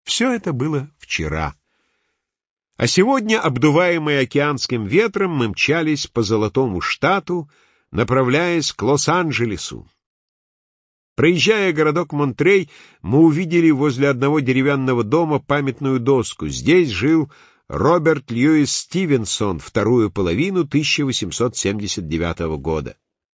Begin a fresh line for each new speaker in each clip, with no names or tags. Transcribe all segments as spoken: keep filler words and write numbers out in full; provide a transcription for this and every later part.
Все это было вчера. А сегодня, обдуваемые океанским ветром, мы мчались по Золотому Штату, направляясь к Лос-Анджелесу. Проезжая городок Монтрей, мы увидели возле одного деревянного дома памятную доску. Здесь жил Роберт Льюис Стивенсон вторую половину тысяча восемьсот семьдесят девятого года.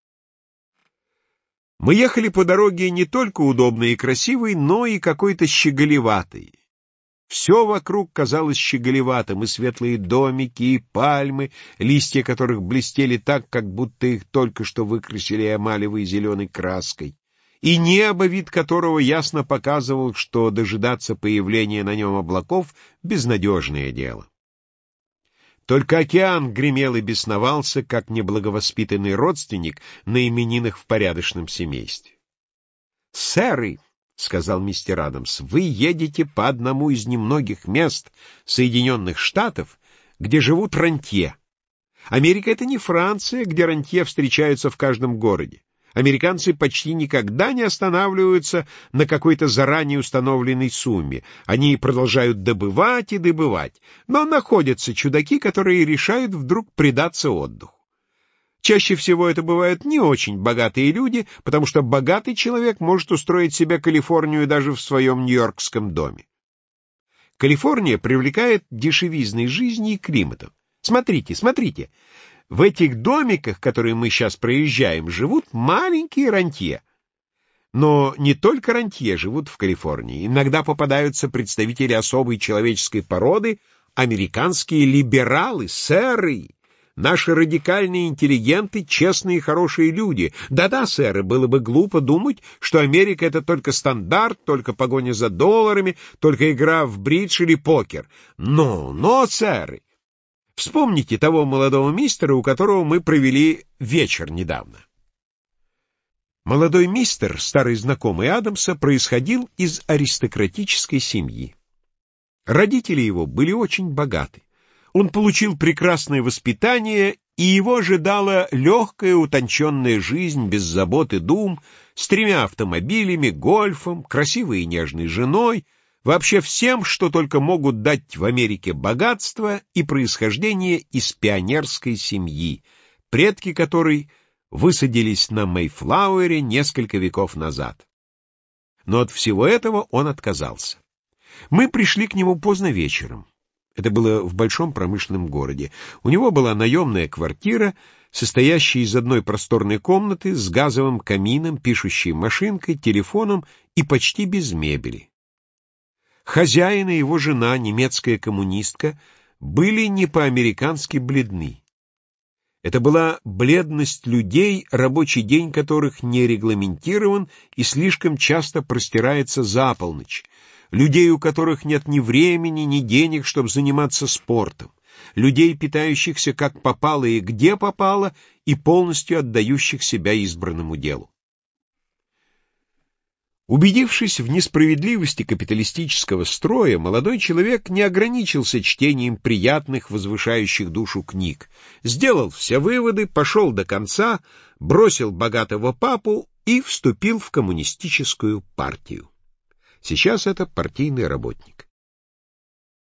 Мы ехали по дороге не только удобной и красивой, но и какой-то щеголеватой. Все вокруг казалось щеголеватым, и светлые домики, и пальмы, листья которых блестели так, как будто их только что выкрасили эмалевой зеленой краской, и небо, вид которого ясно показывал, что дожидаться появления на нем облаков — безнадежное дело. Только океан гремел и бесновался, как неблаговоспитанный родственник на именинах в порядочном семействе. «Сэры», — сказал мистер Адамс, — «вы едете по одному из немногих мест Соединенных Штатов, где живут рантье. Америка — это не Франция, где рантье встречаются в каждом городе. Американцы почти никогда не останавливаются на какой-то заранее установленной сумме. Они продолжают добывать и добывать. Но находятся чудаки, которые решают вдруг предаться отдыху. Чаще всего это бывают не очень богатые люди, потому что богатый человек может устроить себе Калифорнию даже в своем нью-йоркском доме. Калифорния привлекает дешевизной жизни и климатом. Смотрите, смотрите. В этих домиках, которые мы сейчас проезжаем, живут маленькие рантье. Но не только рантье живут в Калифорнии. Иногда попадаются представители особой человеческой породы, американские либералы, сэры, наши радикальные интеллигенты, честные и хорошие люди. Да-да, сэры, было бы глупо думать, что Америка — это только стандарт, только погоня за долларами, только игра в бридж или покер. Но, но, сэры! Вспомните того молодого мистера, у которого мы провели вечер недавно. Молодой мистер, старый знакомый Адамса, происходил из аристократической семьи. Родители его были очень богаты. Он получил прекрасное воспитание, и его ожидала легкая, утонченная жизнь без забот и дум, с тремя автомобилями, гольфом, красивой и нежной женой, вообще всем, что только могут дать в Америке богатство и происхождение из пионерской семьи, предки которой высадились на Мейфлауэре несколько веков назад. Но от всего этого он отказался. Мы пришли к нему поздно вечером. Это было в большом промышленном городе. У него была наемная квартира, состоящая из одной просторной комнаты с газовым камином, пишущей машинкой, телефоном и почти без мебели. Хозяин и его жена, немецкая коммунистка, были не по-американски бледны. Это была бледность людей, рабочий день которых не регламентирован и слишком часто простирается за полночь, людей, у которых нет ни времени, ни денег, чтобы заниматься спортом, людей, питающихся как попало и где попало, и полностью отдающих себя избранному делу. Убедившись в несправедливости капиталистического строя, молодой человек не ограничился чтением приятных, возвышающих душу книг, сделал все выводы, пошел до конца, бросил богатого папу и вступил в коммунистическую партию. Сейчас это партийный работник.